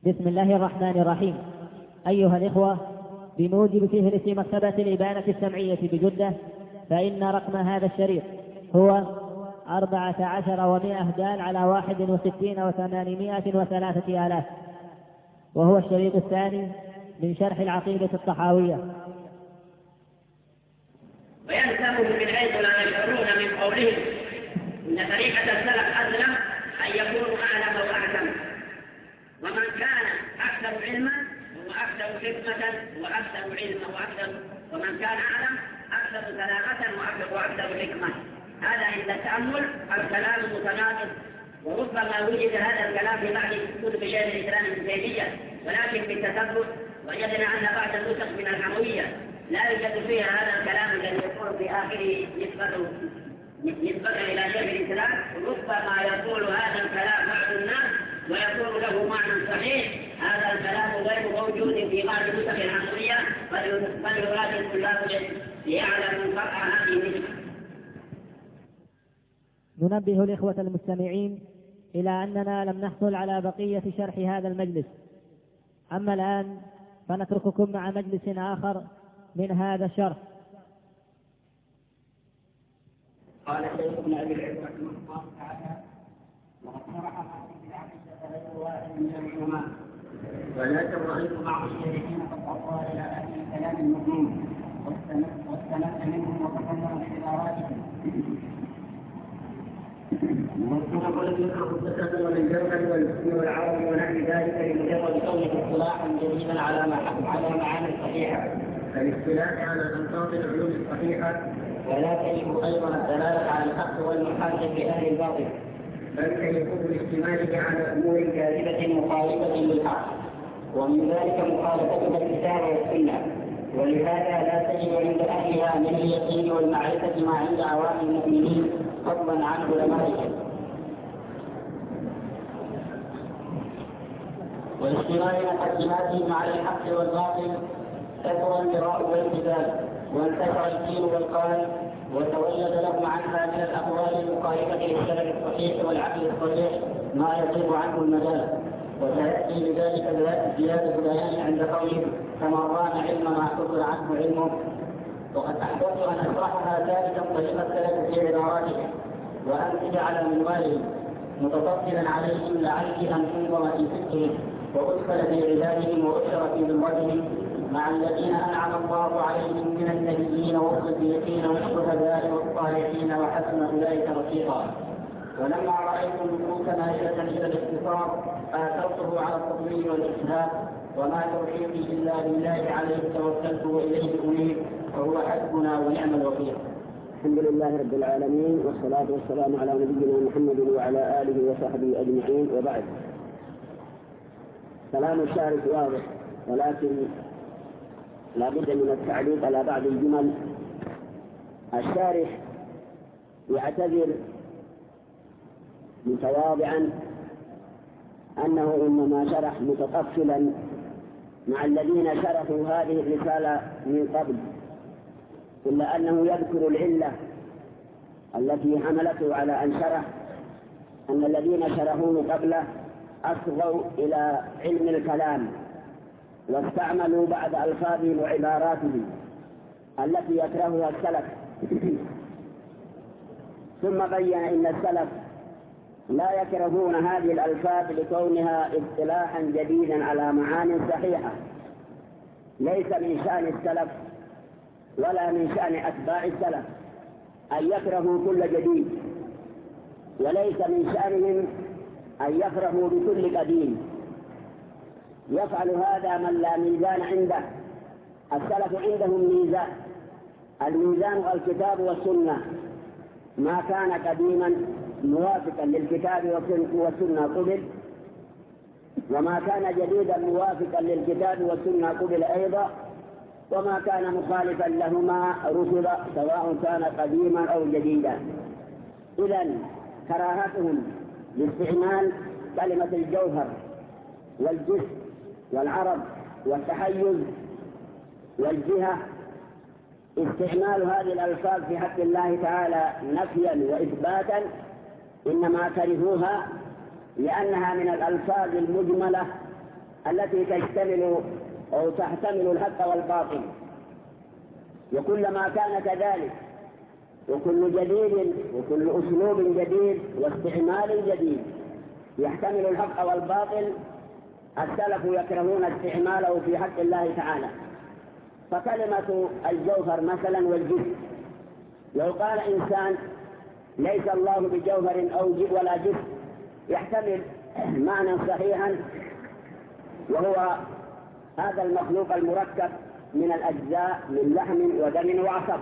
بسم الله الرحمن الرحيم. أيها الإخوة، بموجب فهرس مكتبة الإبانة السمعية بجدة، فإن رقم هذا الشريط هو 14 و100 دال على 61 و803 آلاف، وهو الشريط الثاني من شرح العقيدة الطحاوية. ويلزمهم من حيث لا يشعرون من قولهم إن طريقة السلف أسلم أن يكونوا أعلم وأحكم، ومن كان أكثر علما وأكثر حكمة وأكثر علما ومن كان أعلم أكثر سلامة وأكثر حكمة. هذا عند التأمل الكلام متناقض، وربما وجد هذا الكلام في بعض كتب شيخ الإسلام ابن تيمية، ولكن بالتثبت وجدنا أن بعض النسخ من الحموية لا يوجد فيها هذا الكلام الذي يقول في آخره نسبة إلى شيخ الإسلام. ربما يقول هذا الكلام بعض الناس ويكون له معنى صحيح. هذا الكلام غير موجود في بعض نسخ الحموية، بل يراد الطلاب ليعلموا فرع هذه النسبة. ننبه الإخوة المستمعين إلى أننا لم نحصل على بقية شرح هذا المجلس، أما الآن فنترككم مع مجلس آخر من هذا الشرح. قال الشيخ ابن أبي العز رحمه الله تعالى: وقد شرح في العقيدة غير واحد من العلماء، ولكن رأيت بعض الشيخين قد أطال إلى أهل الكلام المبين واستمد منهم وتكلم بعباراتهم. ونقول يكره التكلم بالجوهر والحسن والعرب ونحو ذلك لمجرد كونه اصطلاحا جديدا على معاني صحيحه، فالاصطلاح على الفاظ العلوم الصحيحه، ولا تجب ايضا الدلاله على الحق والمحاسب لاهل الباطل، بل تجب الاعتماد على امور كاذبه مخالفه للحق، ومن ذلك مخالفه الكتاب والسنه. ولهذا لا تجد عند اهلها من اليقين والمعرفه ما عند عوام المؤمنين فضلا عن علمائهم. واشتراك مقدماتهم على الحق والباطل كثر المراء والجدال، وانتشر الدين والقال، وتولد لهم عنها من الاقوال المخالفه للسلف الصحيح والعقل الصحيح ما يغيب عنه المجال. وسياتي بذلك زياده بيان عند قولهم: كما ران علم ما حصل عنه علمه. وقد احببت ان اشرحها ثالثا طريق السلف في عباراتهم وامثله على منوالهم، متفضلا عليهم لعلي ان انظر في فكرهم وادخل في عبادهم واشر في ذمتهم مع الذين انعم الله عليهم من النبيين والصديقين والشهداء والصالحين وحسن اولئك رفيقا. ولما رايت النفوس مائله الى الاختصار اثرته على التطويل والاجتهاد، وما توفيقي الا بالله عليه توكلت واليه انيب، وهو حسبنا ونعم الوكيل. الحمد لله رب العالمين، والصلاة والسلام على نبينا محمد وعلى آله وصحبه أجمعين، وبعد. كلام الشارح واضح، ولكن لا بد من التعليق على بعض الجمل. الشارح يعتذر متواضعا أنه إنما شرح متطفلا مع الذين شرحوا هذه الرسالة من قبل، إلا أنه يذكر العلة التي حملته على أن شرح أن الذين شرحوه قبله أصغوا إلى علم الكلام واستعملوا بعض ألفاظهم وعباراتهم التي يكرهها السلف. ثم بين أن السلف لا يكرهون هذه الألفاظ لكونها اصطلاحا جديدا على معان صحيحة، ليس من شأن السلف ولا من شأن أتباع السلف أن يكرهوا كل جديد، وليس من شأنهم أن يفرحوا بكل قديم. يفعل هذا من لا ميزان عنده. السلف عندهم ميزان، الميزان الكتاب والسنة، ما كان قديما موافقا للكتاب والسنة قبل، وما كان جديدا موافقا للكتاب والسنة قبل أيضا، وما كان مخالفا لهما رسل سواء كان قديما أو جديدا. إذن كراهتهم لاستعمال كلمة الجوهر والجسم والعرض والتحيز والجهة، استعمال هذه الألفاظ في حق الله تعالى نفيا وإثباتا، إنما كرهوها لأنها من الألفاظ المجملة التي تشتمل أو تحتمل الحق والباطل. وكلما كان كذلك وكل جديد وكل أسلوب جديد واستعمال جديد يحتمل الحق والباطل السلف يكرهون استعماله في حق الله تعالى. فكلمة الجوهر مثلا والجسم، لو قال إنسان ليس الله بجوهر أو ولا جسم يحتمل معنى صحيحا، وهو هذا المخلوق المركب من الأجزاء من لحم ودم وعصب.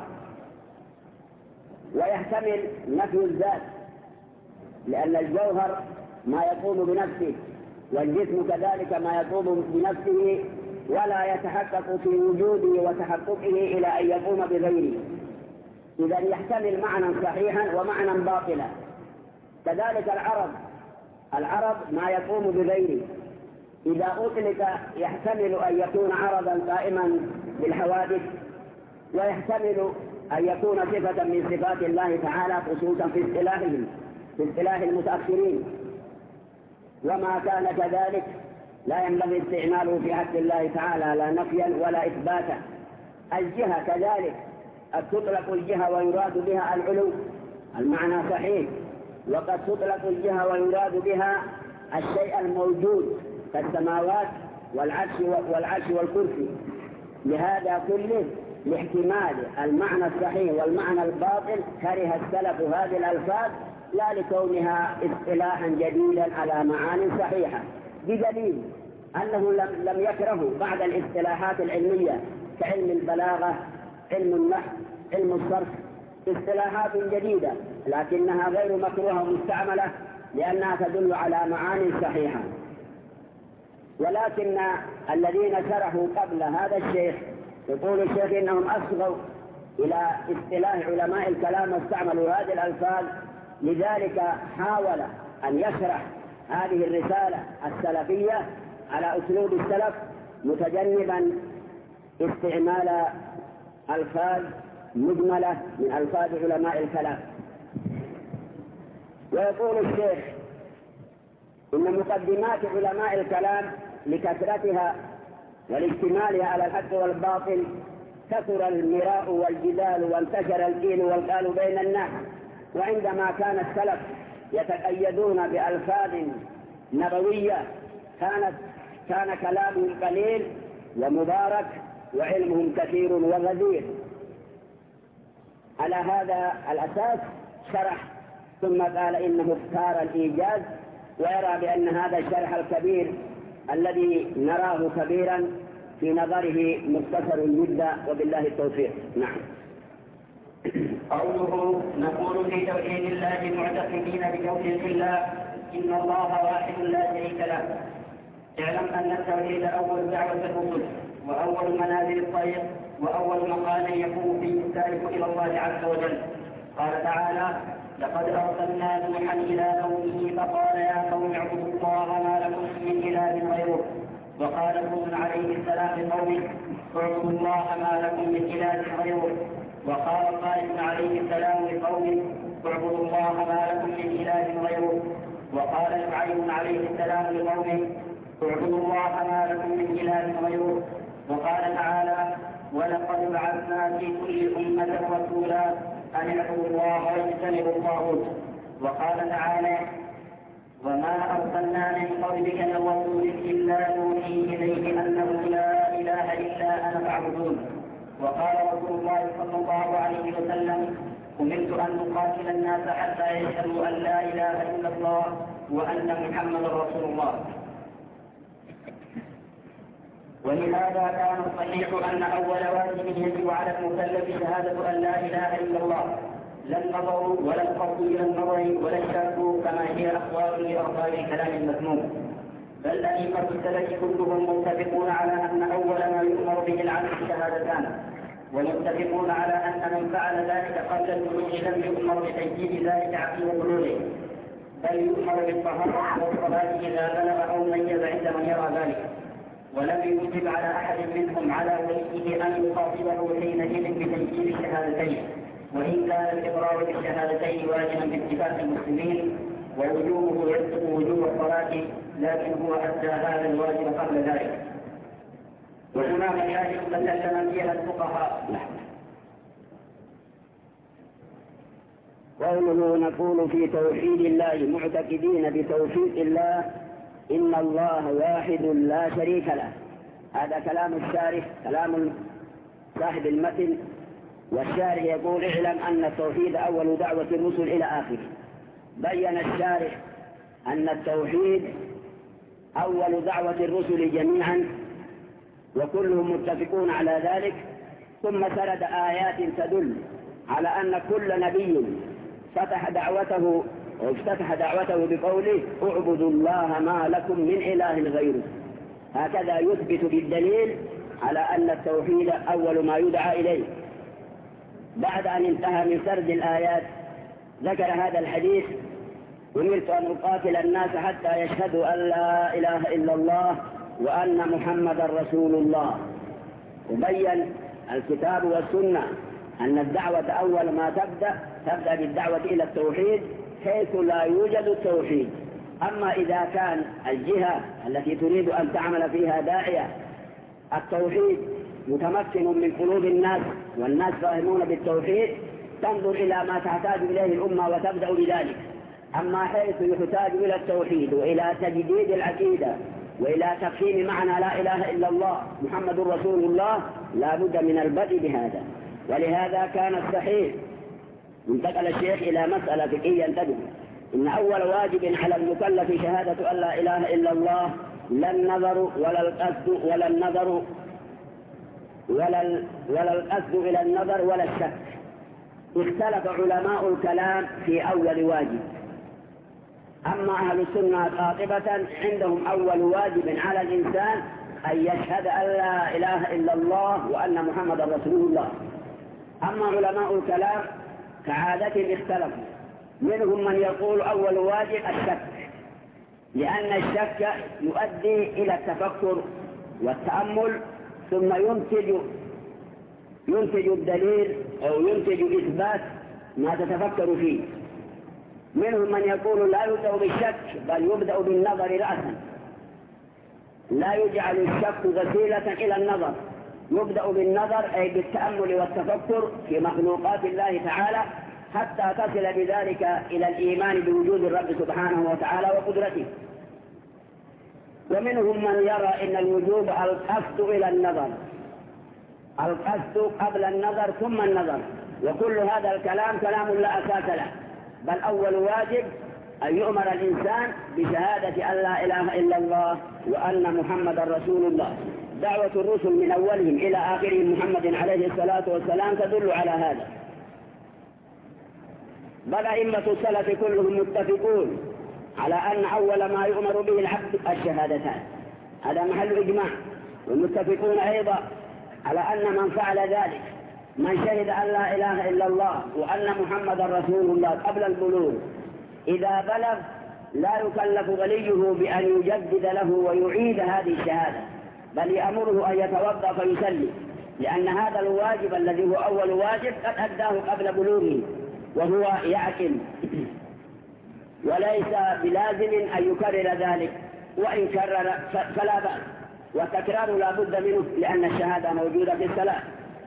ويحتمل نفي الذات، لأن الجوهر ما يقوم بنفسه والجسم كذلك ما يقوم بنفسه ولا يتحقق في وجوده وتحققه إلى أن يقوم بغيره. إذا يحتمل معنى صحيحا ومعنى باطلا. كذلك العرض ما يقوم بغيره، إذا أطلق يحتمل أن يكون عرضا قائما بالحوادث، ويحتمل أن يكون صفة من صفات الله تعالى خصوصا في اصطلاح المتأخرين. وما كان كذلك لا ينبغي استعماله في حق الله تعالى لا نفيا ولا إثباتا. الجهة كذلك قد تطلق الجهة ويراد بها العلو، المعنى صحيح، وقد تطلق الجهة ويراد بها الشيء الموجود كالسماوات والعرش والكرسي. لهذا كله لاحتمال المعنى الصحيح والمعنى الباطل كره السلف هذه الألفاظ لا لكونها اصطلاحا جديدا على معان صحيحة، بدليل أنه لم يكرهوا بعد الاصطلاحات العلمية كعلم البلاغة، علم النحو، علم الصرف، اصطلاحات جديدة لكنها غير مكروهة ومستعملة لأنها تدل على معان صحيحة. ولكن الذين شرحوا قبل هذا الشيخ يقول الشيخ إنهم أصغوا إلى اصطلاح علماء الكلام واستعملوا هذه الألفاظ، لذلك حاول أن يشرح هذه الرسالة السلفية على أسلوب السلف متجنبا استعمال ألفاظ مجملة من ألفاظ علماء الكلام. ويقول الشيخ إن مقدمات علماء الكلام لكثرتها والاشتمالها على الحق والباطل كثر المراء والجدال وانتشر القيل والقال بين الناس. وعندما كان السلف يتقيدون بألفاظ نبوية كان كلامهم قليل ومبارك وعلمهم كثير وغزير. على هذا الأساس شرح ثم قال إنه اختار الإيجاز، ويرى بأن هذا الشرح الكبير الذي نراه كبيرا في نظره مختصر جدا، وبالله التوفيق. نعم. قوله نقول في توحيد الله معتقدين بتوحيد الله إن الله واحد لا شريك له. اعلم أن التوحيد أول دعوة الرسل وأول منازل الطريق وأول مقام يكون فيه السالك إلى الله عز وجل. قال تعالى: لقد أرسلنا نوحا إلى قومه فقال يا قوم اعبدوا الله ما لكم من إله غيره. وقال هود عليه السلام لقومه اعبدوا الله ما لكم من إله غيره. وقال صالح عليه السلام لقومه اعبدوا الله ما لكم من إله غيره. وقال شعيب عليه السلام لقومه اعبدوا الله ما لكم من إله غيره. وقال تعالى: ولقد بعثنا في كل أمة رسولا أن اعبدوا الله واجتنبوا الطاغوت. وقال تعالى: وما أرسلنا من قبلك من رسول إلا نوحي إليه أنه لا إله إلا أنا فاعبدون. وقال رسول الله صلى الله عليه وسلم: أمرت أن أقاتل الناس حتى يشهدوا أن لا إله إلا الله وأن محمدا رسول الله. ولهذا كان الصحيح أن أول واجب يجب على المكلف شهادة أن لا إله إلا الله، لا النظر ولا القصد إلى النظر ولا الشك كما هي أقوال لأرباب الكلام المذموم. بل أئمة السلف كلهم متفقون على أن أول ما يؤمر به العبد شهادتان، ومتفقون على أن من فعل ذلك قبل البلوغ لم يؤمر بتجديد ذلك عقيم بلوغه، بل يؤمر بالطهارة والصلاة إذا بلغ أو ميز عند من يرى ذلك. ولم يوجب على أحد منهم على وليه أن يخاطبه حينئذ بتجديد الشهادتين، وإن كان الإقرار بالشهادتين واجبا باتفاق المسلمين، ووجوبه يسبق وجوب الصلاة لكن هو أدى هذا الواجب قبل ذلك. وهنا مسائل تكلم فيها الفقهاء. قوله نقول في توحيد الله معتقدين بتوحيد الله إن الله واحد لا شريك له. هذا كلام الشارح، كلام صاحب المتن. والشارح يقول اعلم أن التوحيد أول دعوة الرسل إلى آخره. بين الشارح أن التوحيد أول دعوة الرسل جميعا وكلهم متفقون على ذلك، ثم سرد آيات تدل على أن كل نبي افتتح دعوته بقوله اعبدوا الله ما لكم من إله غيره. هكذا يثبت بالدليل على أن التوحيد أول ما يدعى إليه. بعد أن انتهى من سرد الآيات ذكر هذا الحديث: أمرت أن أقاتل الناس حتى يشهدوا أن لا إله إلا الله وأن محمدا رسول الله. وبين الكتاب والسنة أن الدعوة أول ما تبدأ بالدعوة إلى التوحيد حيث لا يوجد التوحيد. أما إذا كان الجهة التي تريد أن تعمل فيها داعية التوحيد متمكن من قلوب الناس والناس فاهمون بالتوحيد تنظر إلى ما تحتاج إليه الأمة وتبدأ بذلك. أما حيث يحتاج إلى التوحيد وإلى تجديد العقيدة وإلى تفهيم معنى لا إله إلا الله محمد رسول الله لا بد من البدء بهذا. ولهذا كان الصحيح انتقل الشيخ إلى مسألة فقهية تدل إن أول واجب على المكلف شهادة أن لا إله إلا الله، لا النظر ولا القصد ولا النظر ولا القصد إلى النظر ولا الشك. اختلف علماء الكلام في أول واجب. أما أهل السنة قاطبة عندهم أول واجب على الإنسان أن يشهد أن لا إله إلا الله وأن محمد رسول الله. أما علماء الكلام كعادة اختلفوا، منهم من يقول أول واجب الشك، لأن الشك يؤدي إلى التفكر والتأمل ثم ينتج الدليل أو ينتج إثبات ما تتفكر فيه. منهم من يقول لا يبدأ بالشك بل يبدأ بالنظر رأسا، لا يجعل الشك وسيلة إلى النظر، يبدأ بالنظر أي بالتأمل والتفكر في مخلوقات الله تعالى حتى تصل بذلك إلى الإيمان بوجود الرب سبحانه وتعالى وقدرته. ومنهم من يرى إن الوجوب القصد إلى النظر، القصد قبل النظر ثم النظر، وكل هذا الكلام كلام لا أساس له، بل أول واجب أن يؤمر الإنسان بشهادة أن لا إله إلا الله وأن محمد رسول الله. دعوة الرسل من أولهم إلى آخرهم محمد عليه الصلاة والسلام تدل على هذا. بل أئمة السلف كلهم متفقون على أن أول ما يؤمر به العبد الشهادتان، هذا محل إجماع. والمتفقون أيضا على أن من فعل ذلك، من شهد أن لا إله إلا الله وأن محمد رسول الله قبل البلوغ، إذا بلغ لا يكلف وليه بأن يجدد له ويعيد هذه الشهادة، بل يأمره أن يتوضأ فيصلي، لأن هذا الواجب الذي هو أول واجب قد أداه قبل بلوغه وهو يعقل، وليس بلازم أن يكرر ذلك، وإن كرر فلا بأس، والتكرار لا بد منه لأن الشهادة موجودة في الصلاة.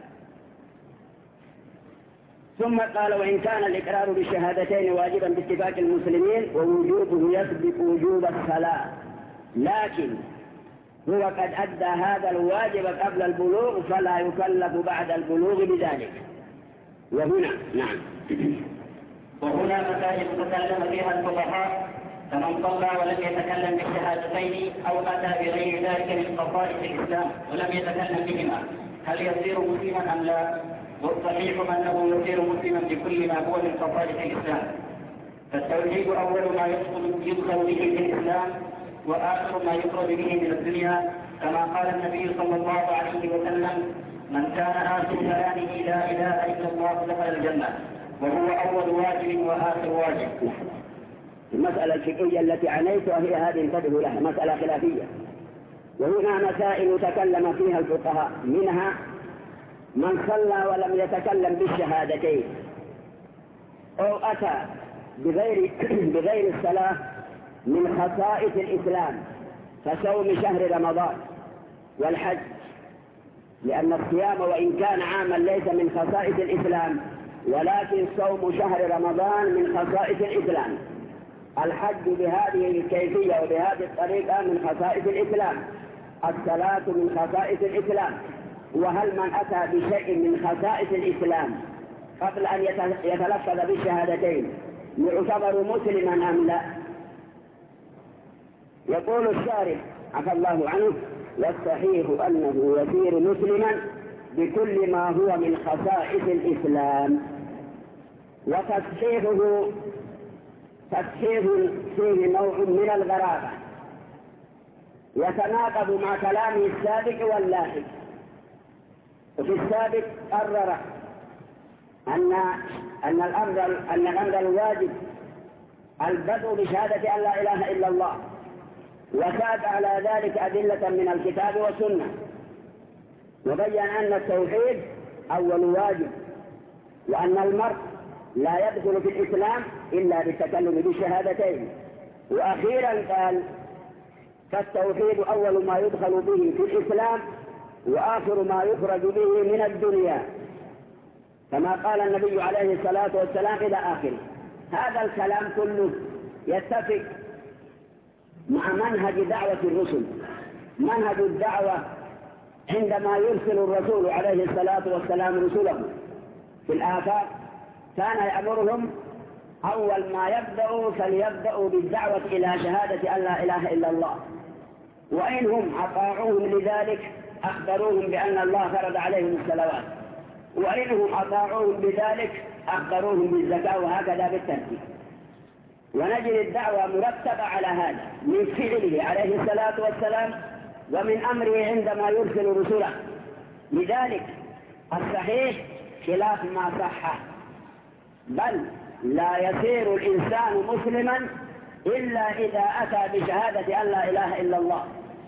ثم قال: وإن كان الإقرار بالشهادتين واجبا باتفاق المسلمين ووجوبه يسبق وجوب الصلاة، لكن هو قد أدى هذا الواجب قبل البلوغ فلا يكلف بعد البلوغ بذلك. وهنا نعم وهنا مسائل تكلم فيها الفقهاء، فمن صلى ولم يتكلم بالشهادتين أو أتى بغير ذلك من خصائص الإسلام ولم يتكلم بهما هل يصير مسلما أم لا؟ والصحيح أنه يصير مسلما بكل ما هو من خصائص الإسلام. فالتوحيد أول ما يدخل به في الإسلام وآخر ما يخرج به من الدنيا، كما قال النبي صلى الله عليه وسلم: من كان آخر كلامه لا إله إلا الله دخل الجنة، وهو أول واجب وآخر واجب. المسألة الفقهية التي عنيتها هي هذه انتبهوا لها، مسألة خلافية. وهنا مسائل تكلم فيها الفقهاء، منها من صلى ولم يتكلم بالشهادتين أو أتى بغير الصلاة من خصائص الإسلام كصوم شهر رمضان والحج، لأن الصيام وإن كان عاما ليس من خصائص الإسلام، ولكن صوم شهر رمضان من خصائص الإسلام. الحج بهذه الكيفية وبهذه الطريقة من خصائص الإسلام، الصلاة من خصائص الإسلام. وهل من أتى بشيء من خصائص الإسلام قبل أن يتلفظ بالشهادتين يعتبر مسلما أم لا؟ يقول الشارح عفى الله عنه: والصحيح أنه يصير مسلما بكل ما هو من خصائص الإسلام. وتصحيحه تصحيح فيه نوع من الغرابة يتناقض مع كلامه السابق واللاحق. وفي السابق قرر أن الأمر الواجب البدء بشهادة أن لا إله إلا الله، وساد على ذلك أدلة من الكتاب والسنة، وبين أن التوحيد أول واجب، وأن المرء لا يدخل في الإسلام إلا بالتكلم بالشهادتين. وأخيرا قال: فالتوحيد أول ما يدخل به في الإسلام وآخر ما يخرج به من الدنيا، كما قال النبي عليه الصلاة والسلام إلى آخره. هذا الكلام كله يتفق مع منهج دعوة الرسل. منهج الدعوة عندما يرسل الرسول عليه الصلاة والسلام رسله في الآفاق كان يأمرهم أول ما يبدأوا فليبدأوا بالدعوة إلى شهادة أن لا إله إلا الله، وإن هم أطاعوهم لذلك أخبروهم بأن الله فرض عليهم الصلوات، وإن هم أطاعوهم بذلك أخبروهم بالزكاة، وهكذا بالترتيب. ونجد الدعوة مرتبة على هذا من فعله عليه الصلاة والسلام ومن أمره عندما يرسل رسله. لذلك الصحيح خلاف ما صح، بل لا يصير الإنسان مسلما إلا إذا أتى بشهادة أن لا إله إلا الله.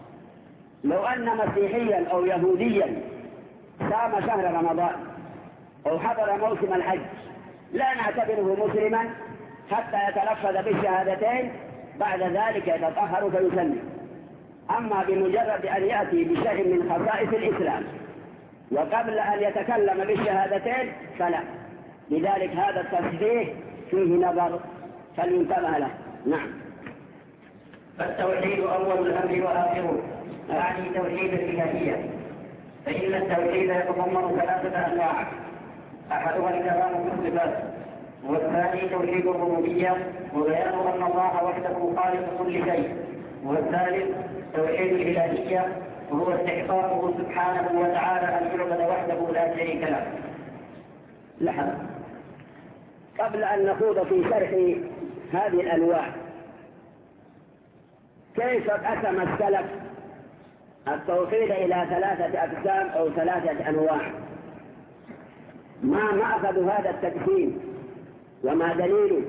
لو أن مسيحيا أو يهوديا صام شهر رمضان أو حضر موسم الحج لا نعتبره مسلما حتى يتلفظ بالشهادتين، بعد ذلك يتطهر فيسلم. أما بمجرد أن يأتي بشيء من خصائص الإسلام وقبل أن يتكلم بالشهادتين فلا. لذلك هذا التصحيح فيه نظر فلينتبه له. نعم. فالتوحيد أول الأمر وآخره، أعني توحيد الإلهية، فإن التوحيد يتضمن ثلاثة أنواع: أحدها الكلام في الصفات، والثاني توحيد الربوبية وبيان أن الله وحده خالق كل شيء، والثالث توحيد الإلهية وهو استحقاقه سبحانه وتعالى أن يعبد وحده لا شريك له. لحظة، قبل أن نخوض في شرح هذه الأنواع، كيف قسم السلف التوحيد إلى ثلاثة أقسام أو ثلاثة أنواع؟ ما مأخذ هذا التقسيم وما دليله؟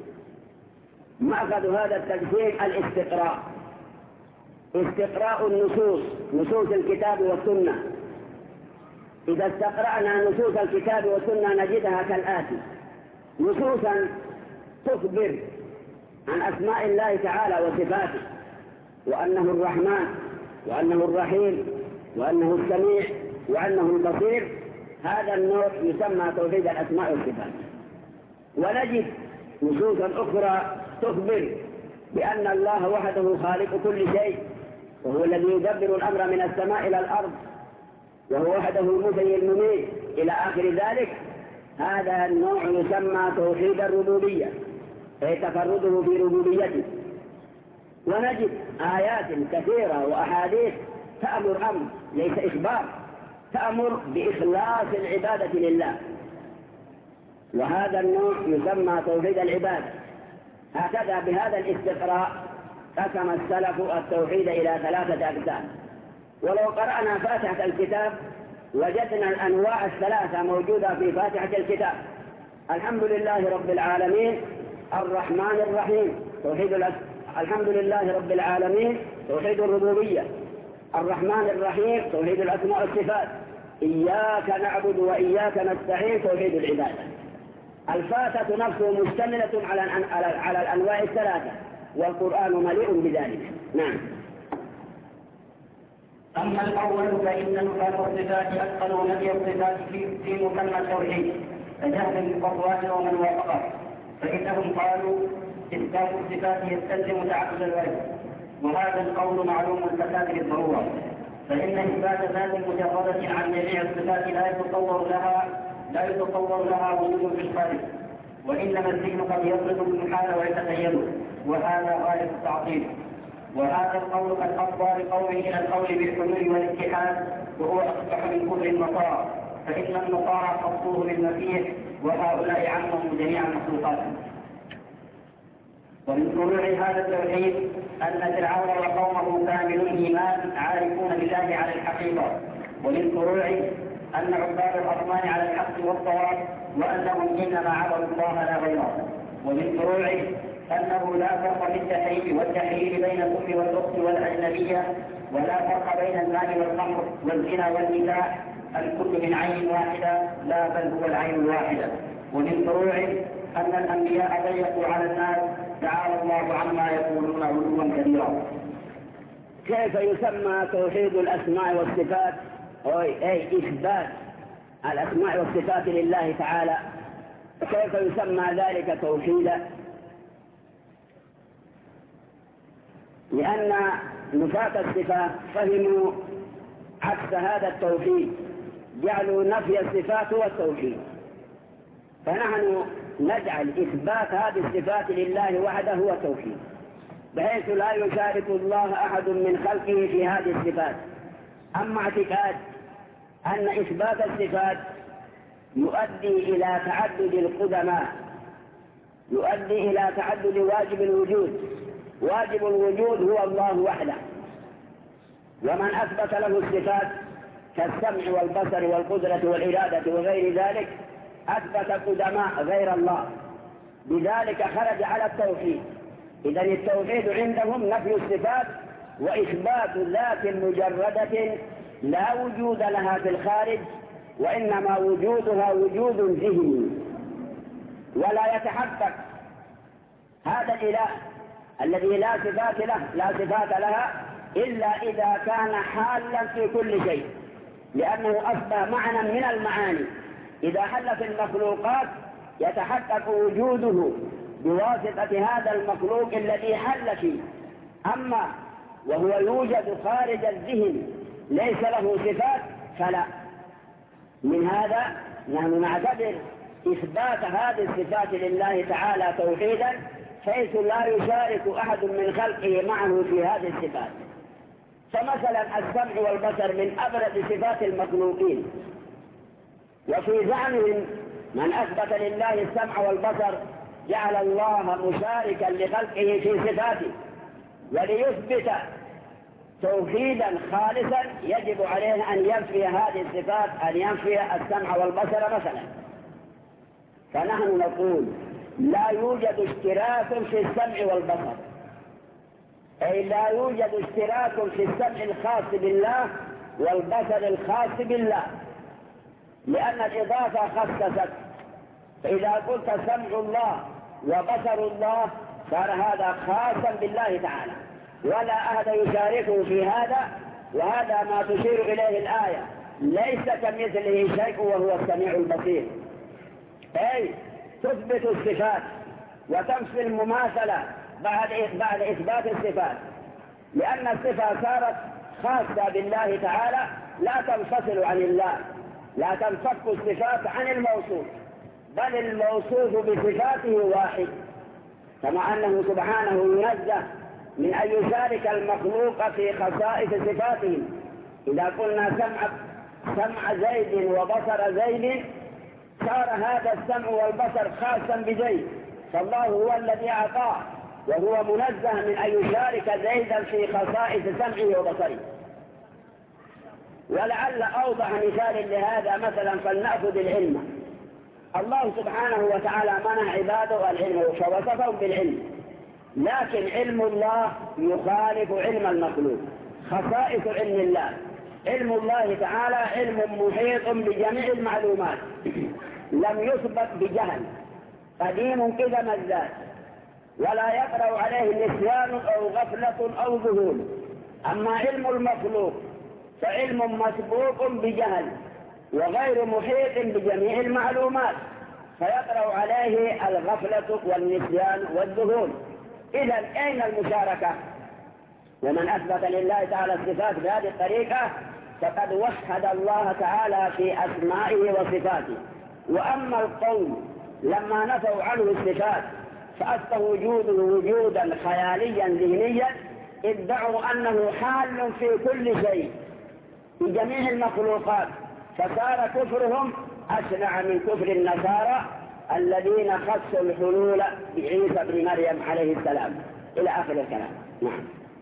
مأخذ هذا التقسيم الاستقراء، استقراء النصوص، نصوص الكتاب والسنة. إذا استقرأنا نصوص الكتاب والسنة نجدها كالآتي: نصوصا تخبر عن أسماء الله تعالى وصفاته، وأنه الرحمن وأنه الرحيم وأنه السميع وأنه البصير. هذا النوع يسمى توحيد الأسماء والصفات. ونجد نصوصا أخرى تخبر بأن الله وحده خالق كل شيء، وهو الذي يدبر الأمر من السماء إلى الأرض، وهو وحده المحيي المميت إلى آخر ذلك. هذا النوع يسمى توحيد الربوبية، أي تفرده في ربوبيته. ونجد آيات كثيرة وأحاديث تأمر أمر ليس إخبار، تأمر بإخلاص العبادة لله، وهذا النوع يسمى توحيد العبادة. هكذا بهذا الاستقراء قسم السلف التوحيد إلى ثلاثة أقسام. ولو قرأنا فاتحة الكتاب وجدنا الأنواع الثلاثة موجودة في فاتحة الكتاب: الحمد لله رب العالمين، الرحمن الرحيم، الحمد لله رب العالمين توحيد الربوبية، الرحمن الرحيم توحيد الأسماء والصفات، إياك نعبد وإياك نستعين توحيد العبادة. الفاتحة نفسه مشتملة على الأنواع الثلاثة: والقرآن مليء بذلك. نعم. أما الأول فإن نفاة الصفات أثقل نفي الصفات في مسمى التوحيد كجهل بالقرآن ومن وافقه، فإنهم قالوا إثبات الصفات يستلزم تعدد الوجه، وهذا القول معلوم الفساد بالضرورة، فإن إثبات ذات مجردة عن جميع الصفات لا يتصور لها وجود في الخارج، وإنما الذهن قد يطلب المحال ويتخيله، وهذا غاية التعطيل. وهذا القول قد أفضى لقوم إلى القول بالحلول والاتحاد، وهو أصبح من كفر النصارى، فإن النصارى خصوه بالمسيح وهؤلاء عمهم جميع المخلوقات. ومن فروع هذا التوحيد أن فرعون وقومه كامل الإيمان عارفون بالله على الحقيقة، ومن فروعه أن عباد الأصنام على الحق والصواب، وأنهم إنما عبدوا الله لا غيره. ومن فروعه أنه لا فرق في التحريم والتحليل بين الأم والأخت والأجنبية، ولا فرق بين المال والخمر والزنا والنكاح، الكل من عين واحدة لا بل هو العين الواحدة. ومن فروعه أن الأنبياء ضيقوا على الناس تعالى الله عما يقولون علوا كبيرا. كيف يسمى توحيد الأسماء والصفات أي إثبات الأسماء والصفات لله تعالى؟ كيف يسمى ذلك توحيدا؟ لأن نفاة الصفات فهموا عكس هذا التوحيد، جعلوا نفي الصفات هو التوحيد، فنحن نجعل إثبات هذه الصفات لله وحده هو التوحيد، بحيث لا يشارك الله أحد من خلقه في هذه الصفات. أما اعتقاد أن إثبات الصفات يؤدي إلى تعدد القدماء، يؤدي إلى تعدد واجب الوجود، واجب الوجود هو الله وحده، ومن أثبت له الصفات كالسمع والبصر والقدرة والإرادة وغير ذلك أثبت قدماء غير الله، بذلك خرج على التوحيد. إذن التوحيد عندهم نفي الصفات وإثبات ذات مجردة لا وجود لها في الخارج، وإنما وجودها وجود ذهني، ولا يتحقق هذا الإله الذي لا صفات له لا صفات لها إلا إذا كان حالا في كل شيء، لأنه أصبح معنى من المعاني. إذا حل في المخلوقات يتحقق وجوده بواسطة هذا المخلوق الذي حل فيه. أما وهو يوجد خارج الذهن ليس له صفات فلا. من هذا نحن نعتبر إثبات هذه الصفات لله تعالى توحيدا، حيث لا يشارك أحد من خلقه معه في هذه الصفات. فمثلا السمع والبصر من أبرز صفات المخلوقين، وفي زعمهم من أثبت لله السمع والبصر جعل الله مشاركا لخلقه في صفاته، وليثبت توحيدا خالصا يجب عليه أن ينفي هذه الصفات، أن ينفي السمع والبصر مثلا. فنحن نقول لا يوجد اشتراك في السمع والبصر، أي لا يوجد اشتراك في السمع الخاص بالله والبصر الخاص بالله، لأن الإضافة خصصت. فإذا قلت سمع الله وبصر الله صار هذا خاصا بالله تعالى، ولا أحد يشاركه في هذا، وهذا ما تشير إليه الآية ليس كمثله شيء وهو السميع البصير. أي تثبت الصفات وتنفي المماثلة بعد إثبات الصفات، لأن الصفة صارت خاصة بالله تعالى لا تنفصل عن الله، لا تنفك الصفات عن الموصوف، بل الموصوف بصفاته واحد، كما أنه سبحانه ينزه من أن يشارك المخلوق في خصائص صفاتهم. إذا قلنا سمع زيد وبصر زيد صار هذا السمع والبصر خاصا بزيد، فالله هو الذي أعطاه، وهو منزه من أن يشارك زيدا في خصائص سمعه وبصره. ولعل أوضح مثال لهذا مثلا فلنأخذ العلم. الله سبحانه وتعالى منع عباده العلم فوصفهم بالعلم، لكن علم الله يخالف علم المخلوق. خصائص علم الله: علم الله تعالى علم محيط بجميع المعلومات، لم يثبت بجهل، قديم قدم الذات، ولا يقرأ عليه نسيان أو غفلة أو ذهول. أما علم المخلوق فعلم مسبوق بجهل وغير محيط بجميع المعلومات، فيقرأ عليه الغفلة والنسيان والذهول. إذا أين المشاركة؟ ومن أثبت لله تعالى الصفات بهذه الطريقة فقد وحد الله تعالى في أسمائه وصفاته. وأما القوم لما نفوا عنه الصفات فأثبتوا وجوده وجودا خياليا ذهنيا، ادعوا أنه حال في كل شيء في جميع المخلوقات، فصار كفرهم أشنع من كفر النصارى الذين خصوا الحلول بعيسى بن مريم عليه السلام إلى آخر الكلام. نعم.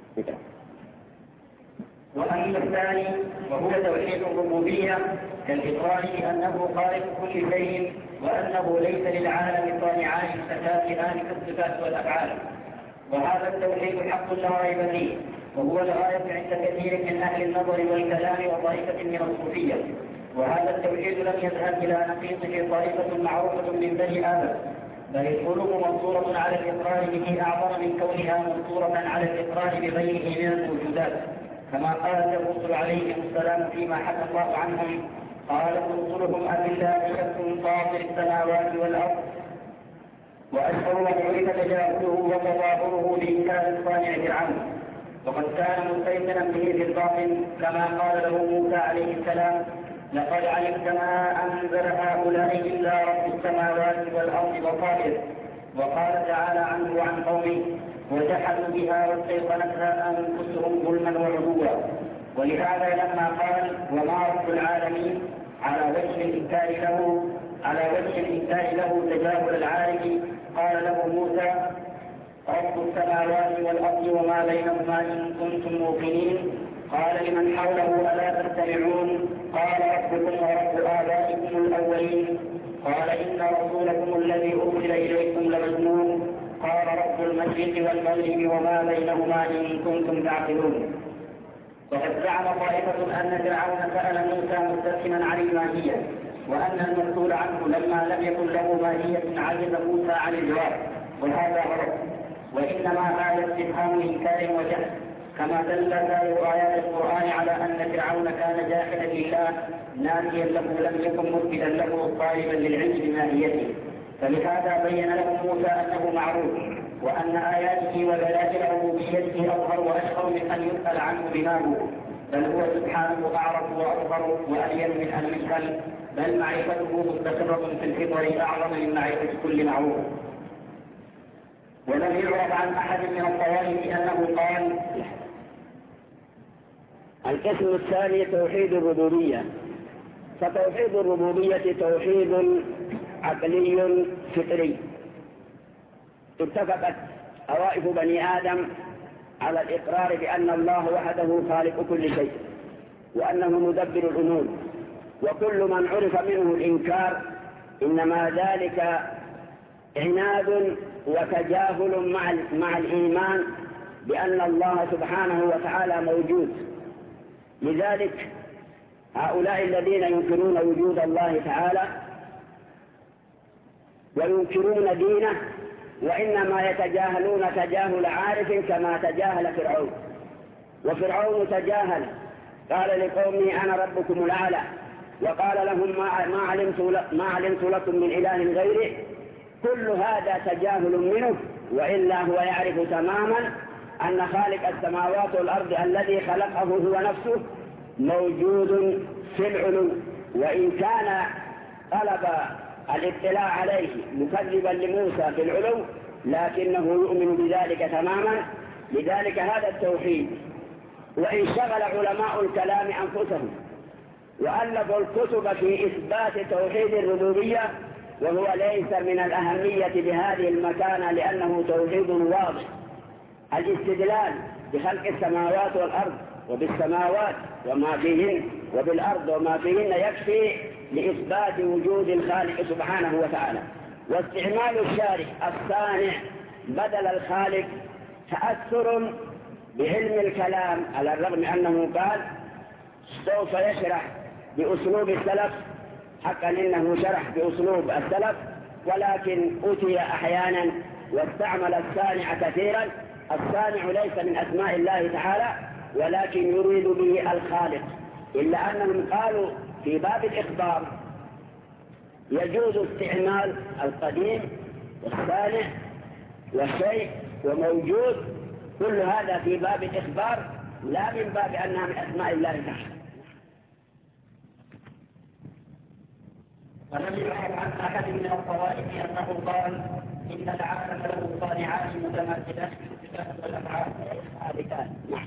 وأما الثاني وهو توحيد الربوبية كالإقرار بأنه خالق كل شيء وأنه ليس للعالم صانعان متكافئان في الصفات والأفعال، وهذا التوحيد حق لا ريب فيه، وهو الغاية عند كثير من أهل النظر والكلام وطائفة من الصوفية. وهذا التوحيد لم يذهب إلى نقيضه طائفة معروفة من بني آدم، بل القلوب منصورة على الإقرار به أعظم من كونها منصورة على الإقرار بغيره من الموجودات، كما قالت الرسل عليهم السلام فيما حكى الله عنهم: قالت رسلهم أبالله شك فاطر السماوات والأرض، وأشهر من عرف تجاهله وتظاهره بإنكار الصانع فرعون، وقد كان مستيقنا به في الباطن، كما قال له موسى عليه السلام: لقد علمت ما أنزل هؤلاء إلا رب السماوات والأرض بصائر. وقال تعالى عنه وعن قومه: وجحدوا بها واستيقنتها أنفسهم ظلما وعلوا. ولهذا لما قال: وما رب العالمين على وجه الإنكار له تجاهل العارف، قال له موسى: رب السماوات والأرض وما بينهما إن كنتم موقنين. قال لمن حوله: ألا تستمعون؟ قال: ربكم ورب آبائكم الأولين. قال: إن رسولكم الذي أرسل إليكم لمجنون. قال: رب المشرق والمغرب وما بينهما إن كنتم تعقلون. وقد زعم طائفة أن فرعون سأل موسى مستفهما عن الماهية، وأن المسؤول عنه لما لم يكن له ماهية عجز موسى عن الجواب، وهذا غلط، وإنما هذا استفهام إنكار وجهل، كما دل سائر آيات القرآن على أن فرعون كان جاحدا لله ناسيا له لم يكن مثبتا له طالبا للعلم بماهيته. فلهذا بين له موسى أنه معروف، وأن آياته ودلائل ربوبيته أظهر وأشهر من أن يسأل عنه بما هو، بل هو سبحانه أعرف وأظهر وألين من أن يسأل، بل معرفته مستقرة في الفطر أعظم من معرفة كل معروف. ولم يعرف عن أحد من الطوائف أنه قال. القسم الثاني توحيد الربوبية. فتوحيد الربوبية توحيد عقلي فطري، اتفقت طوائف بني آدم على الإقرار بأن الله وحده خالق كل شيء، وأنه مدبر الأمور، وكل من عرف منه الإنكار إنما ذلك عناد وتجاهل مع الإيمان بأن الله سبحانه وتعالى موجود. لذلك هؤلاء الذين ينكرون وجود الله تعالى وينكرون دينه وإنما يتجاهلون تجاهل عارف كما تجاهل فرعون. وفرعون تجاهل، قال لقومه: أنا ربكم الأعلى، وقال لهم: ما علمت لكم من إله غيري. كل هذا تجاهل منه، وإلا هو يعرف تماما أن خالق السماوات والأرض الذي خلقه هو نفسه موجود في العلو، وإن كان طلب الاطلاع عليه مكذبا لموسى في العلو لكنه يؤمن بذلك تماما. لذلك هذا التوحيد. وإن شغل علماء الكلام أنفسهم وألفوا الكتب في إثبات توحيد الربوبية، وهو ليس من الأهمية بهذه المكانة لأنه توحيد واضح. الاستدلال بخلق السماوات والأرض وبالسماوات وما فيهن وبالأرض وما فيهن يكفي لإثبات وجود الخالق سبحانه وتعالى. واستعمال الشارع الصانع بدل الخالق تأثر بعلم الكلام، على الرغم أنه قال سوف يشرح بأسلوب السلف، حقا إنه شرح بأسلوب السلف، ولكن أتي أحيانا واستعمل الصانع كثيرا. الصانع ليس من أسماء الله تعالى ولكن يريد به الخالق، إلا أنهم قالوا في باب الإخبار يجوز استعمال القديم والصانع والشيء وموجود، كل هذا في باب الإخبار لا من باب أنها من أسماء الله تعالى. ولم يعرف عن أحد من الطوائف أنه قال إن العالم له صانعان متماثلان في الصفات والأفعال الثالثان.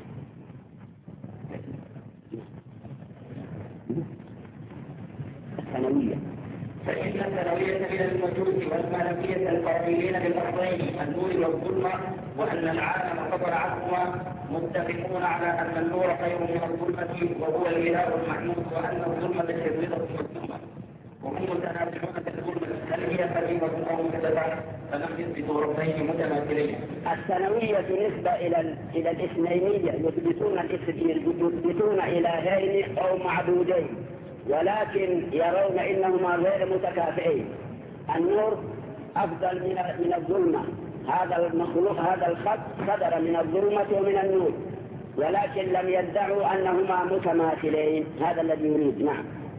الثانوية، فإن الثانوية من المجوس والمالكية القائلين بالأصلين النور والظلمة، وأن العالم قبل عنهما متفقون على أن النور خير من الظلمة وهو الإله المحمود، وأن الظلمة شريرة مظلومة، وهم متنازعون في الظلمة هل هي قديمة أو محدثة، فلم يثبتوا ربين متماثلين. الثانوية نسبة إلى الاثنينية، يثبتون إلهين أو معبودين، ولكن يرون إنهما غير متكافئين. النور أفضل من الظلمة، هذا المخلوق هذا الخط صدر من الظلمة ومن النور، ولكن لم يدعوا أنهما متماثلين، هذا الذي يريد. نعم.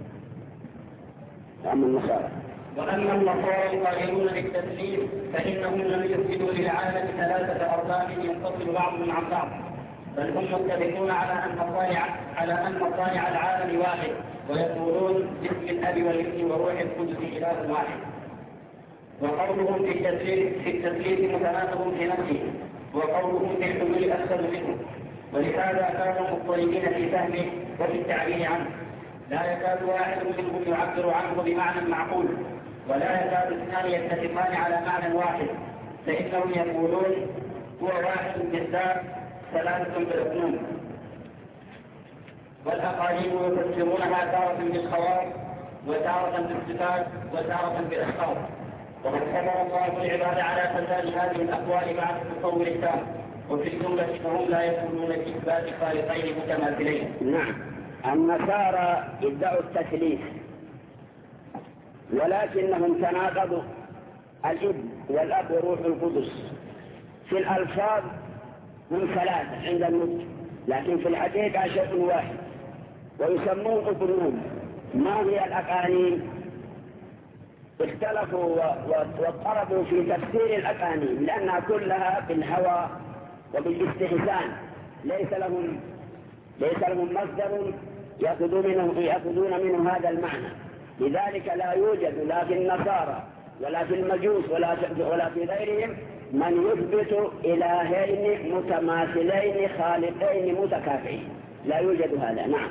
أما النصارى، وأما النصارى القائلون بالتثليث فإنهم لم يثبتوا للعالم ثلاثة أرباب ينفصل بعضهم عن بعض، بل هم متفقون على أن صانع العالم واحد، ويقولون باسم الأب والابن والروح القدس إله واحد. وقولهم في التثليث متناقض في نفسه، وقولهم في الحلول أكثر منه، ولهذا كانوا مضطربين في فهمه وفي التعبير عنه. لا يكاد واحد منهم يعبر عنه بمعنى معقول، ولا يكاد اثنان يتفقان على معنى واحد، فإنهم يقولون هو واحد بالذات ثلاثة بالأثنون. والأقاليم يفسرونها تارة بالخواص وتارة بالصفات وتارة بالأشخاص، وقد حمل الله العباد على فساد هذه الأقوال بعد التصور التام، وفي الجملة فهم لا يكونون في إثبات خالقين متماثلين. نعم. النصارى ادعوا التثليث، ولكنهم تناقضوا الابن والأب وروح القدس. في الألفاظ هم ثلاثة عند النطق، لكن في الحقيقة شيء واحد، ويسمون أقنوم. ما هي الأقانيم؟ اختلفوا واضطربوا في تفسير الأقانيم، لأنها كلها بالهوى وبالاستحسان، ليس لهم مصدر يأخذون منه هذا المعنى. لذلك لا يوجد لا في النصارى ولا في المجوس ولا في غيرهم من يثبت إلهين متماثلين خالقين متكافئين، لا يوجد هذا. نعم.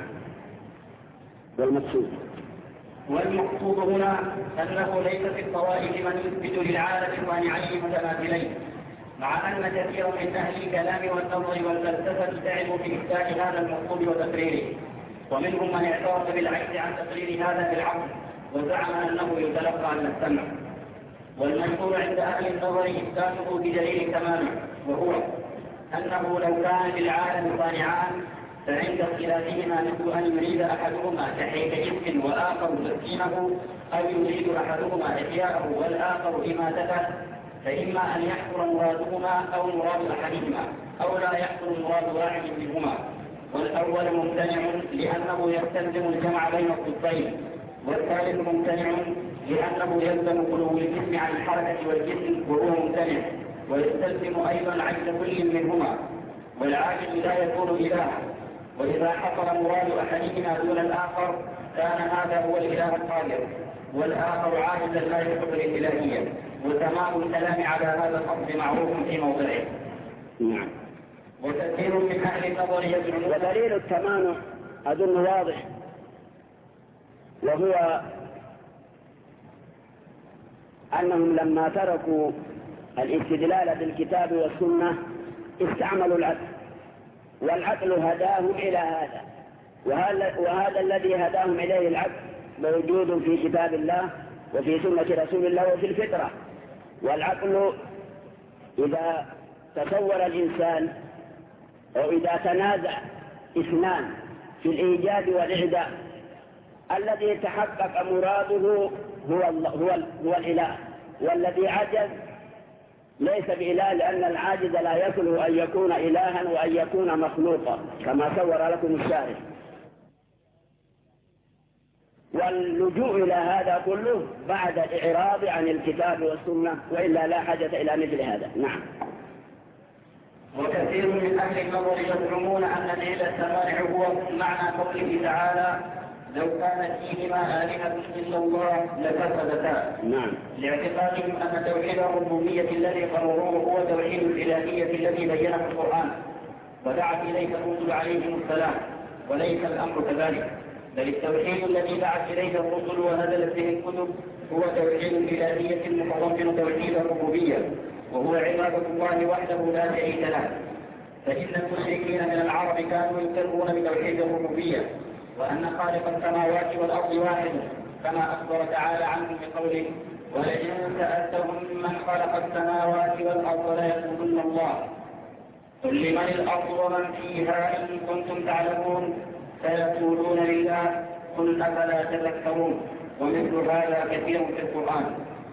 والمقصود هنا أنه ليس في الطوائف من يثبت للعالم صانعين متماثلين، مع أن كثيرا من أهل الكلام والنظر والفلسفة تعبوا في إثبات هذا المقصود وتقريره، ومنهم من اعترف بالعجز عن تقرير هذا بالعقل وزعم أنه يتلقى عن السمع. والمشهور عند أهل النظر إثباته بدليل تماما، وهو أنه لو كان للعالم صانعان فعند اختلافهما مثل أن يريد أحدهما تحريك جسم والآخر تسكينه، أو يريد أحدهما إحياءه والآخر إماتته، فإما أن يحصل مرادهما أو مراد أحدهما، أو لا يحصل مراد واحد منهما. والأول ممتنع لأنه يستلزم الجمع بين الضدين، والثالث ممتنع لأنه يلزم خلو الجسم عن الحركة والجسم وهو ممتنع، ويستلزم أيضا عجز كل منهما، والعاجز لا يكون إلها. وإذا حصل مراد أحدهما دون الآخر كان هذا هو الإله القادر، والآخر عاجزا لا يحصل الإلهية. وتمام الكلام على هذا الأصل معروف في موضعه. نعم. وكثير من أهل النظر يزعمون، ودليل التمام أظن واضح، وهو أنهم لما تركوا الاستدلال بالكتاب والسنة استعملوا العقل، والعقل هداهم إلى هذا، وهذا الذي هداهم إليه العقل موجود في كتاب الله وفي سنة رسول الله وفي الفطرة. والعقل إذا تصور الإنسان أو إذا تنازع اثنان في الإيجاد والإعداء، الذي تحقق مراده هو الإله، والذي عجز ليس بإله، لأن العاجز لا يصله أن يكون إلها وأن يكون مخلوقا كما صور لكم الشارع. واللجوء إلى هذا كله بعد الإعراض عن الكتاب والسنة، وإلا لا حاجة إلى مثل هذا. نعم. وكثير من أهل النظر يزعمون أن نيل السمانع هو معنى قوله تعالى لو كان فيهما آلهة إلا الله لفسدتا. نعم. لاعتقادهم أن توحيد الربوبية الذي قرروه هو توحيد الإلهية الذي بينه القرآن ودعت إليه الرسل عليهم السلام، وليس الأمر كذلك، بل التوحيد الذي دعت إليه الرسل ونزلت به الكتب هو توحيد الإلهية المتضمن توحيد الربوبية، وهو عبادة الله وحده لا شريك له. فإن المشركين من العرب كانوا يقرون بتوحيد الربوبية وأن خالق السماوات والأرض واحد، كما أخبر تعالى عنهم بقوله ولئن سألتهم من خلق السماوات والأرض ليقولن الله قل لمن الأرض ومن فيها إن كنتم تعلمون سيقولون لله قل أفلا تذكرون. ومثل هذا كثير في القرآن.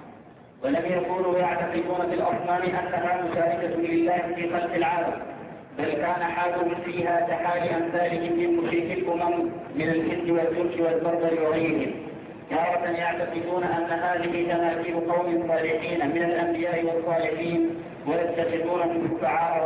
ولم يكونوا يعتقدون في الأصنام أنها مشاركة لله في خلق العالم، بل كان حالهم فيها كحال أمثالهم من مشرك الأمم من الهند والترك والبربر وغيرهم. تارة يعتقدون أن هذه تماثيل قوم صالحين من الأنبياء والصالحين ويتخذونهم شفعاء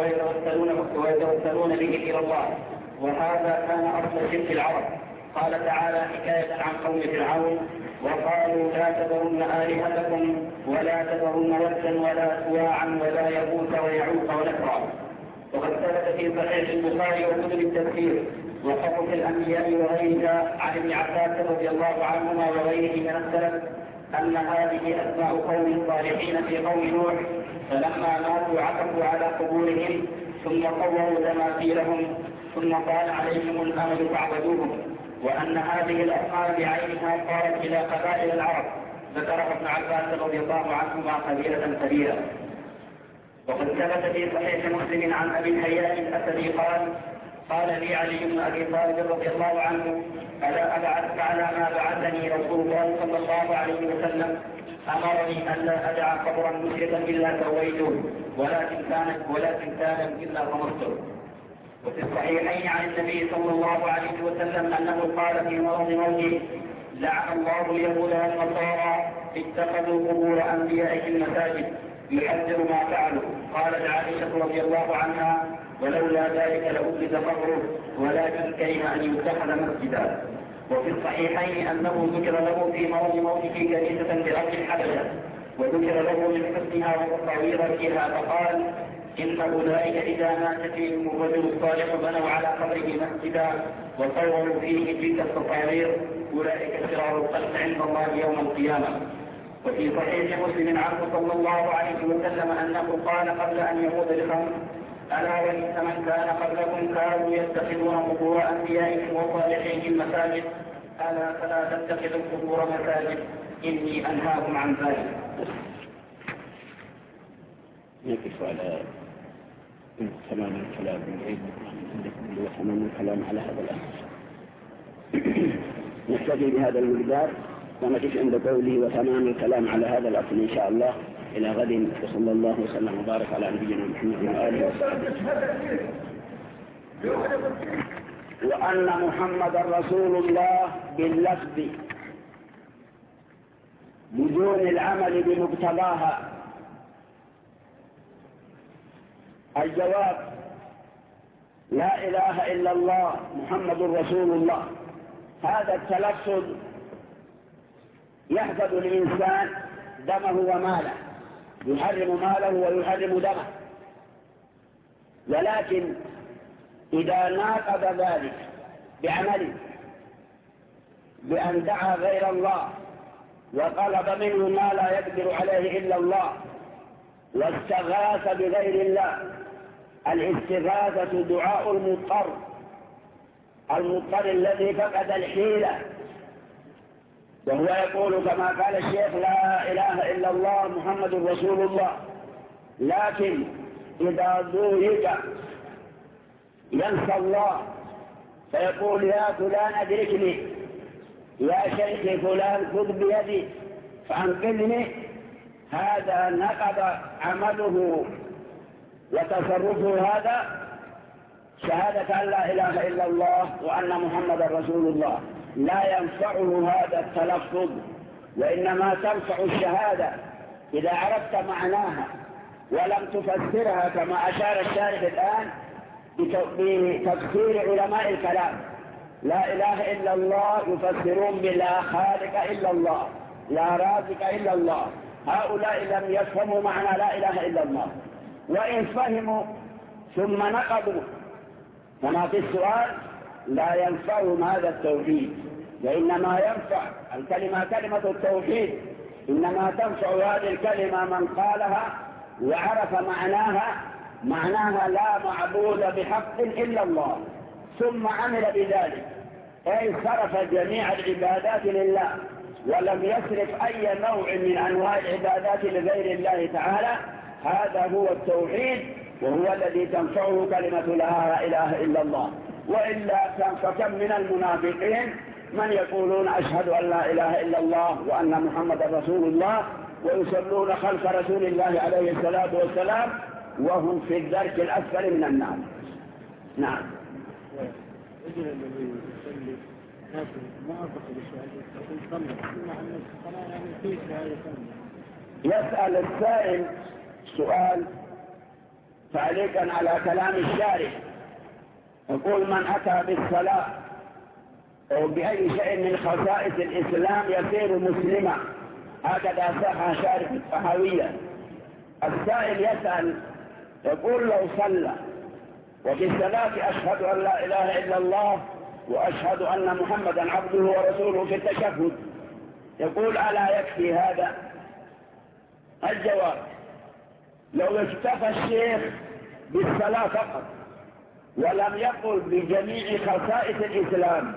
ويتوسلون به إلى الله، وهذا كان أصل شرك العرب. قال تعالى حكاية عن قوم فرعون وقالوا لا تذرن آلهتكم ولا تذرن ودا ولا سواعا ولا يغوث ويعوق ونسرا. وقد ثبت في صحيح البخاري وكتب التفسير وقصص الأنبياء وغيرها عن ابن عباس رضي الله عنهما وغيره من السلف أن هذه أسماء قوم صالحين في قوم نوح، فلما ماتوا عكفوا على قبورهم ثم صوروا تماثيلهم ثم طال عليهم الأمل فاعبدوهم، وأن هذه الأسماء بعينها صارت إلى قبائل العرب، ذكرها ابن عباس رضي الله عنهما قبيلة كبيرة. وقد ثبت في صحيح مسلم عن أبي الهياء الأسدي قال لي علي بن أبي طالب رضي الله عنه ألا أبعثك على ما بعثني رسول الله صلى الله عليه وسلم؟ أمرني أن لا أدع قبرا مشركا إلا سويته ولكن كان إلا طمسته. وفي الصحيحين عن النبي صلى الله عليه وسلم أنه قال في مرض موته لعن الله اليهود والنصارى اتخذوا قبور أنبيائهم مساجد يحذر ما فعلوا. قالت عائشة رضي الله عنها ولولا ذلك لأبرز قبره ولكن كره أن يتخذ مسجدا. وفي الصحيحين أنه ذكر له في مرض موته كنيسة بأرض الحبشة وذكر له من حسنها وتصاويرها فقال إن أولئك إذا مات فيهم الرجل الصالح بنوا على قبره مسجدا وصوروا فيه تلك التصاوير أولئك شرار الخلق عند الله يوم القيامة. وفي صحيح مسلم عنه صلى الله عليه وسلم أنه قال قبل أن يموت بخمس ألا وإن من كان قبلكم كانوا يتخذون قبور أنبيائهم وصالحيهم مساجد ألا فلا تتخذوا القبور مساجد إني أنهاكم عن ذلك. نقف على تمام الكلام وتمام الكلام على هذا الأساس. نحتاج بهذا المقدار ونقف عند قوله وتمام الكلام على هذا الأصل إن شاء الله إلى غد. وصلى الله وسلم وبارك على نبينا محمد وآله وصحبه. وأن محمد رسول الله باللفظ بدون العمل بمقتضاها. الجواب لا إله إلا الله محمد رسول الله. هذا التلفظ يحفظ الإنسان دمه وماله، يحرم ماله ويحرم دمه، ولكن إذا ناقض ذلك بعمله بأن دعا غير الله وطلب منه ما لا يقدر عليه إلا الله واستغاث بغير الله. الاستغاثة دعاء المضطر الذي فقد الحيلة، وهو يقول كما قال الشيخ لا إله إلا الله محمد رسول الله، لكن إذا ضويق ينسى الله فيقول يا فلان أدركني، يا شيخ فلان خذ بيدي فأنقذني، هذا نقض عمله وتصرفه هذا شهادة أن لا إله إلا الله وأن محمد رسول الله. لا ينفعه هذا التلفظ، وإنما تنفع الشهادة إذا عرفت معناها ولم تفسرها كما أشار الشارح الآن بتفسير علماء الكلام. لا إله إلا الله يفسرون بلا خالق إلا الله، لا رازق إلا الله. هؤلاء لم يفهموا معنى لا إله إلا الله، وإن فهموا ثم نقضوا كما في السؤال لا ينفعهم هذا التوحيد، وإنما ينفع الكلمة كلمة التوحيد، إنما تنفع هذه الكلمة من قالها وعرف معناها لا معبود بحق إلا الله، ثم عمل بذلك، أي صرف جميع العبادات لله ولم يصرف أي نوع من أنواع العبادات لغير الله تعالى. هذا هو التوحيد، وهو الذي تنفعه كلمة لا إله إلا الله. وإلا فكم من المنافقين من يقولون أشهد أن لا إله إلا الله وأن محمد رسول الله، ويصلون خلف رسول الله عليه الصلاة والسلام وهم في الدرك الأسفل من النار. نعم. يسأل السائل سؤال تعليقا على كلام الشارح، يقول: من أتى بالصلاة أو بأي شيء من خصائص الإسلام يصير مسلما. هكذا صح شارح الطحاوية. السائل يسأل يقول: لو صلى وفي الصلاة أشهد أن لا إله إلا الله وأشهد أن محمدا عبده ورسوله في التشهد، يقول: ألا يكفي هذا؟ الجواب: لو اكتفى الشيخ بالصلاة فقط ولم يقل بجميع خصائص الإسلام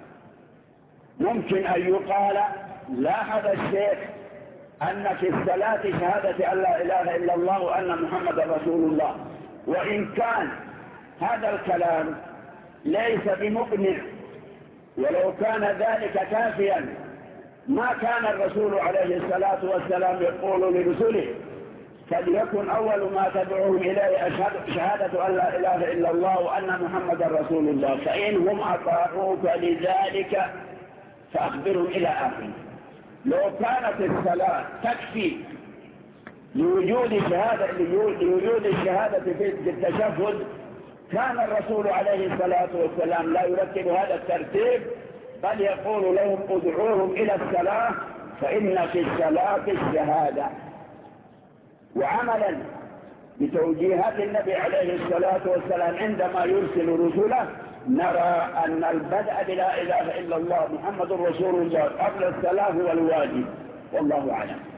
ممكن أن يقال: لاحظ الشيخ أن في الصلاة شهادة أن لا إله إلا الله وأن محمد رسول الله. وإن كان هذا الكلام ليس بمقنع، ولو كان ذلك كافيا ما كان الرسول عليه الصلاة والسلام يقول لرسله: فليكن أول ما تدعوهم إليه شهادة أن لا إله إلا الله وأن محمد رسول الله، فإنهم أطاعوك لذلك فأخبرهم إلى آخره. لو كانت الصلاة تكفي لوجود الشهادة في التشهد كان الرسول عليه الصلاة والسلام لا يرتب هذا الترتيب، بل يقول لهم: ادعوهم إلى الصلاة فإن في الصلاة الشهادة. وعملا بتوجيهات النبي عليه الصلاة والسلام عندما يرسل رسله نرى أن البدء بلا إله إلا الله محمد رسول الله قبل الصلاة هو الواجب، والله أعلم.